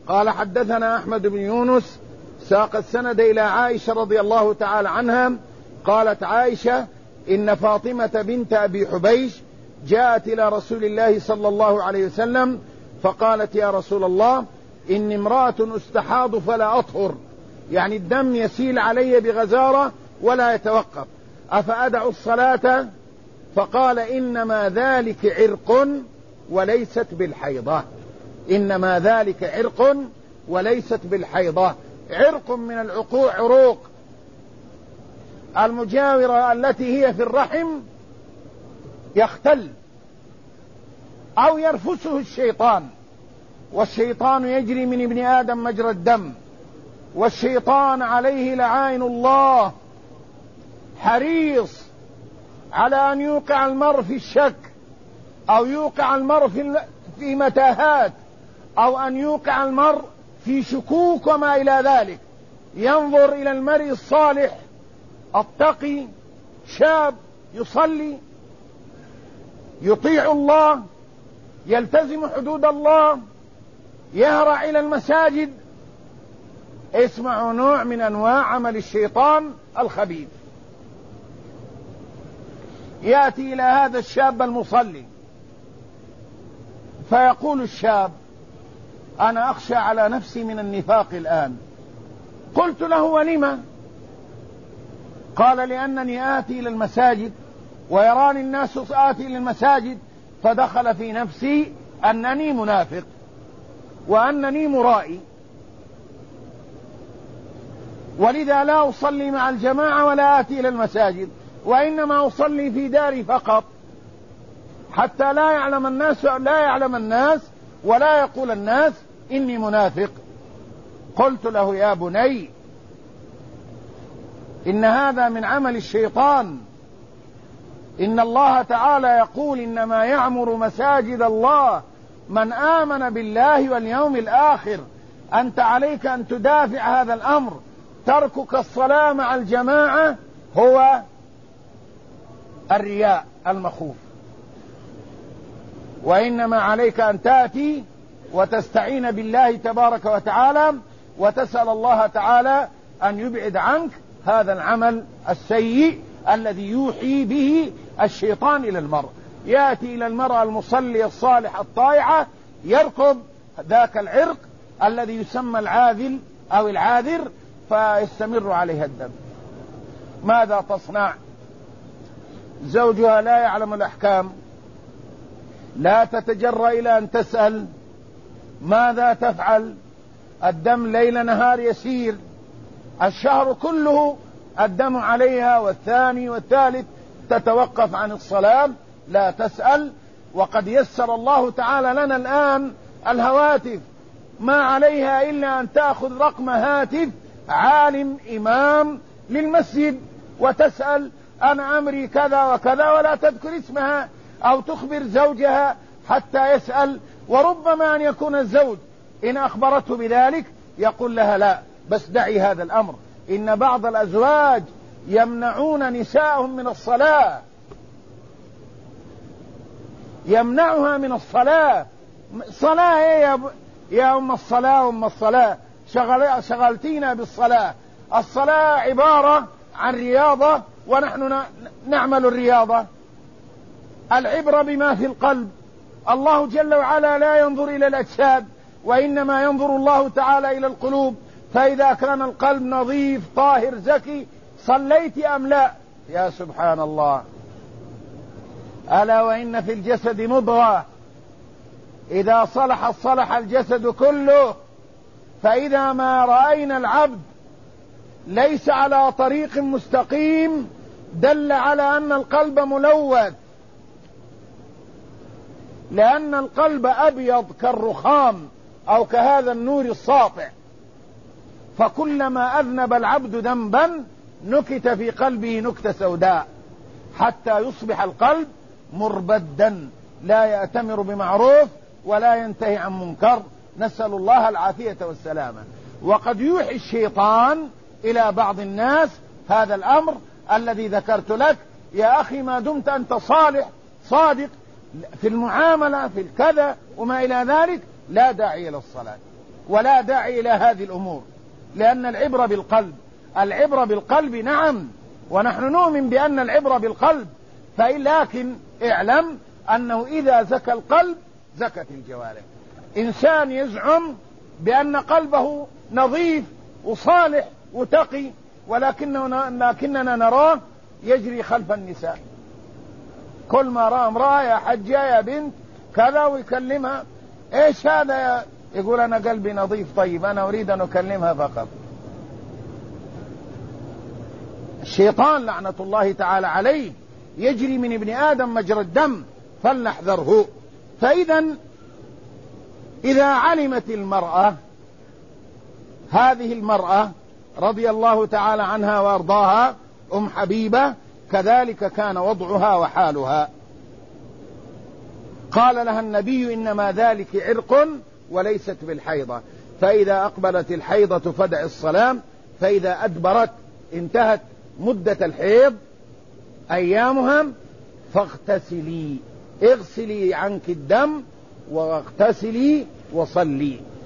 قال حدثنا أحمد بن يونس ساق السند إلى عائشة رضي الله تعالى عنها قالت عائشة إن فاطمة بنت أبي حبيش جاءت إلى رسول الله صلى الله عليه وسلم فقالت يا رسول الله إني امرأة استحاض فلا أطهر، يعني الدم يسيل علي بغزارة ولا يتوقف، أفأدع الصلاة؟ فقال إنما ذلك عرق وليست بالحيضة. إنما ذلك عرق وليست بالحيضة. عرق من العقوق، عروق المجاورة التي هي في الرحم يختل أو يرفسه الشيطان، والشيطان يجري من ابن آدم مجرى الدم، والشيطان عليه لعائن الله حريص على أن يوقع المرء في الشك أو يوقع المرء في متاهات أو أن يوقع المرء في شكوك وما إلى ذلك. ينظر إلى المرء الصالح التقي شاب يصلي يطيع الله يلتزم حدود الله يهرع إلى المساجد، اسمعوا نوع من أنواع عمل الشيطان الخبيث. يأتي إلى هذا الشاب المصلي فيقول الشاب أنا أخشى على نفسي من النفاق الآن. قلت له ولم؟ قال لأنني آتي إلى المساجد ويراني الناس آتي إلى المساجد فدخل في نفسي أنني منافق وأنني مرائي، ولذا لا أصلي مع الجماعة ولا آتي إلى المساجد، وإنما أصلي في داري فقط حتى لا يعلم الناس ولا يقول الناس إني منافق. قلت له يا بني إن هذا من عمل الشيطان، إن الله تعالى يقول إنما يعمر مساجد الله من آمن بالله واليوم الآخر. أنت عليك أن تدافع هذا الأمر. تركك الصلاة مع الجماعة هو الرياء المخوف، وإنما عليك أن تأتي وتستعين بالله تبارك وتعالى وتسأل الله تعالى أن يبعد عنك هذا العمل السيء الذي يوحي به الشيطان إلى المرء. يأتي إلى المرأة المصلي الصالح الطائعة يركض ذاك العرق الذي يسمى العاذل أو العاذر فيستمر عليها الدم. ماذا تصنع؟ زوجها لا يعلم الأحكام، لا تتجرأ إلى أن تسأل ماذا تفعل؟ الدم ليل نهار يسير، الشهر كله الدم عليها، والثاني والثالث تتوقف عن الصلاة لا تسأل. وقد يسر الله تعالى لنا الآن الهواتف، ما عليها إلا أن تأخذ رقم هاتف عالم إمام للمسجد وتسأل أنا أمري كذا وكذا، ولا تذكر اسمها أو تخبر زوجها حتى يسأل. وربما أن يكون الزوج إن أخبرته بذلك يقول لها لا بس دعي هذا الأمر. إن بعض الأزواج يمنعون نساءهم من الصلاة، يمنعها من الصلاة. صلاة ايه يا أم الصلاة؟ أم الصلاة شغلتينا بالصلاة. الصلاة عبارة عن رياضة ونحن نعمل الرياضة. العبرة بما في القلب. الله جل وعلا لا ينظر إلى الأجساد، وإنما ينظر الله تعالى إلى القلوب. فإذا كان القلب نظيف طاهر زكي صليت أم لا؟ يا سبحان الله. ألا وإن في الجسد مضغة إذا صلحت صلح الجسد كله. فإذا ما رأينا العبد ليس على طريق مستقيم دل على أن القلب ملوث، لأن القلب أبيض كالرخام أو كهذا النور الساطع. فكلما أذنب العبد ذنبا نكت في قلبه نكتة سوداء حتى يصبح القلب مربدا لا يأتمر بمعروف ولا ينتهي عن منكر. نسأل الله العافية والسلامة. وقد يوحي الشيطان إلى بعض الناس هذا الأمر الذي ذكرت لك. يا أخي ما دمت أنت صالح صادق في المعاملة في الكذا وما إلى ذلك لا داعي إلى الصلاة. ولا داعي إلى هذه الأمور، لأن العبرة بالقلب. العبرة بالقلب نعم، ونحن نؤمن بأن العبرة بالقلب، لكن اعلم أنه إذا زكى القلب زكت الجوارح. إنسان يزعم بأن قلبه نظيف وصالح وتقي، ولكننا نراه يجري خلف النساء، كل ما رأى امرأة يا حجة يا بنت كذا ويكلمها. ايش هذا؟ يقول انا قلبي نظيف، طيب انا اريد ان اكلمها فقط. الشيطان لعنة الله تعالى عليه يجري من ابن آدم مجرى الدم، فلنحذره. إذا علمت المرأة، هذه المرأة رضي الله تعالى عنها وارضاها أم حبيبة، كذلك كان وضعها وحالها. قال لها النبي إنما ذلك عرق وليست بالحيضة، فإذا أقبلت الحيضة فدع الصلاة، فإذا أدبرت انتهت مدة الحيض أيامها فاغتسلي، اغسلي عنك الدم واغتسلي وصلي.